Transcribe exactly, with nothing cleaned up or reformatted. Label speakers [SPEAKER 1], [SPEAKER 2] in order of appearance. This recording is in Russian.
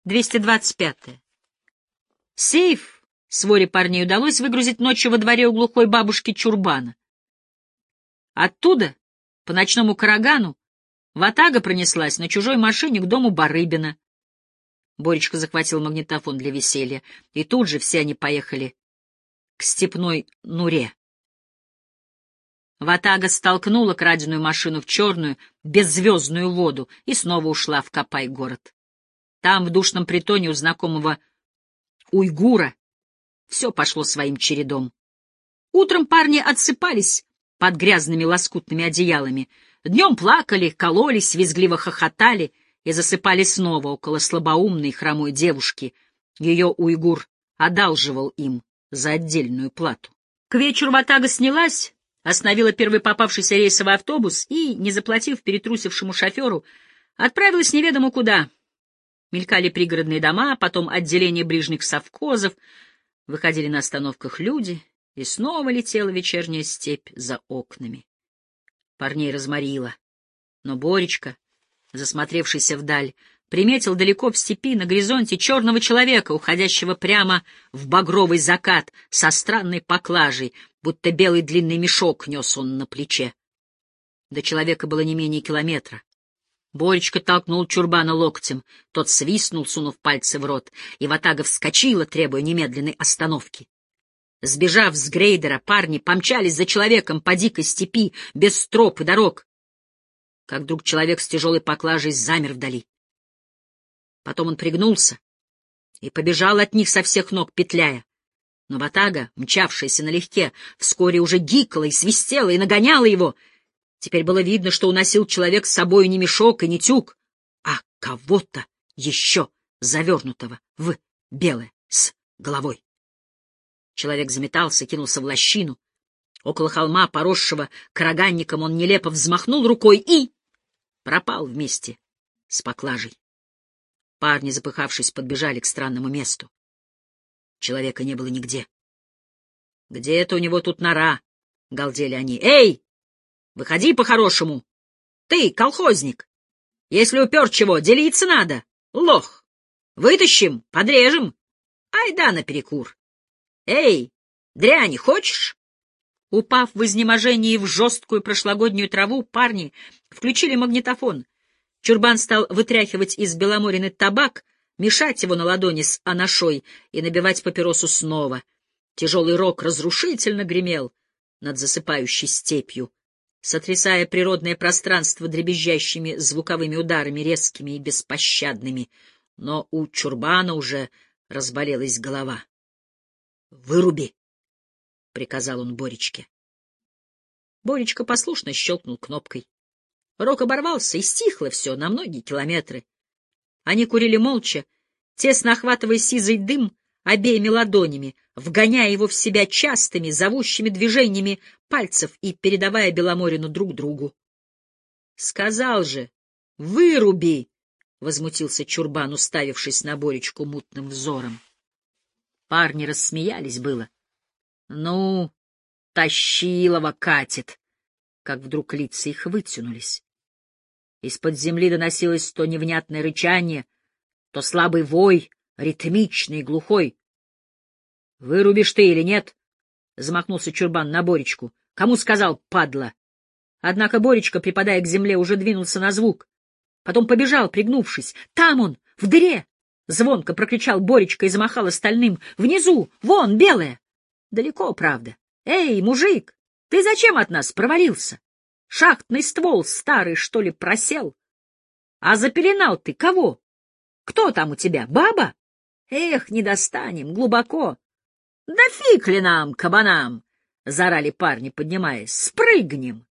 [SPEAKER 1] двести двадцать пятое. Сейф своре парней удалось выгрузить ночью во дворе у глухой бабушки Чурбана. Оттуда, по ночному карагану, ватага пронеслась на чужой машине к дому Барыбина. Боречка захватил магнитофон для веселья, и тут же все они поехали к степной Нуре. Ватага столкнула краденую машину в черную, беззвездную воду и снова ушла в Копай-город. Там, в душном притоне у знакомого уйгура, все пошло своим чередом. Утром парни отсыпались под грязными лоскутными одеялами, днем плакали, кололись, визгливо хохотали и засыпали снова около слабоумной хромой девушки. Ее уйгур одалживал им за отдельную плату. К вечеру ватага снялась, остановила первый попавшийся рейсовый автобус и, не заплатив перетрусившему шоферу, отправилась неведомо куда. Мелькали пригородные дома, потом отделение ближних совхозов, выходили на остановках люди, и снова летела вечерняя степь за окнами. Парней разморило, но Боречка, засмотревшийся вдаль, приметил далеко в степи на горизонте черного человека, уходящего прямо в багровый закат со странной поклажей, будто белый длинный мешок нес он на плече. До человека было не менее километра. Боречка толкнул Чурбана локтем, тот свистнул, сунув пальцы в рот, и ватага вскочила, требуя немедленной остановки. Сбежав с грейдера, парни помчались за человеком по дикой степи, без троп и дорог. Как вдруг человек с тяжелой поклажей замер вдали. Потом он пригнулся и побежал от них со всех ног, петляя. Но ватага, мчавшаяся налегке, вскоре уже гикала и свистела и нагоняла его. Теперь было видно, что уносил человек с собой не мешок и не тюк, а кого-то еще завернутого в белое с головой. Человек заметался, кинулся в лощину. Около холма, поросшего караганником, он нелепо взмахнул рукой и пропал вместе с поклажей. Парни, запыхавшись, подбежали к странному месту. Человека не было нигде. «Где-то у него тут нора», — галдели они. «Эй, выходи по-хорошему! Ты, колхозник! Если упер чего, делиться надо! Лох! Вытащим, подрежем! Айда наперекур! Эй, дряни, хочешь?» Упав в изнеможении в жесткую прошлогоднюю траву, парни включили магнитофон. Чурбан стал вытряхивать из Беломорины табак, мешать его на ладони с анашой и набивать папиросу снова. Тяжелый рог разрушительно гремел над засыпающей степью, сотрясая природное пространство дребезжащими звуковыми ударами, резкими и беспощадными. Но у Чурбана уже разболелась голова. «Выруби!» — приказал он Боречке. Боречка послушно щелкнул кнопкой. Рог оборвался, и стихло все на многие километры. Они курили молча, тесно охватывая сизый дым обеими ладонями, вгоняя его в себя частыми, зовущими движениями пальцев и передавая Беломорину друг другу. — Сказал же, выруби! — возмутился Чурбан, уставившись на Боречку мутным взором. Парни рассмеялись было. — Ну, Тащилова катит! Как вдруг лица их вытянулись. Из-под земли доносилось то невнятное рычание, то слабый вой, ритмичный и глухой. — Вырубишь ты или нет? — замахнулся Чурбан на Боречку. — Кому сказал, падла? Однако Боречка, припадая к земле, уже двинулся на звук. Потом побежал, пригнувшись. — Там он, в дыре! — звонко прокричал Боречка и замахал остальным. — Внизу, вон, белое! Далеко, правда. Эй, мужик, ты зачем от нас провалился? Шахтный ствол старый, что ли, просел? А запеленал ты кого? Кто там у тебя, баба? Эх, не достанем, глубоко. Да фиг ли нам, кабанам! — заорали парни, поднимаясь. — Спрыгнем!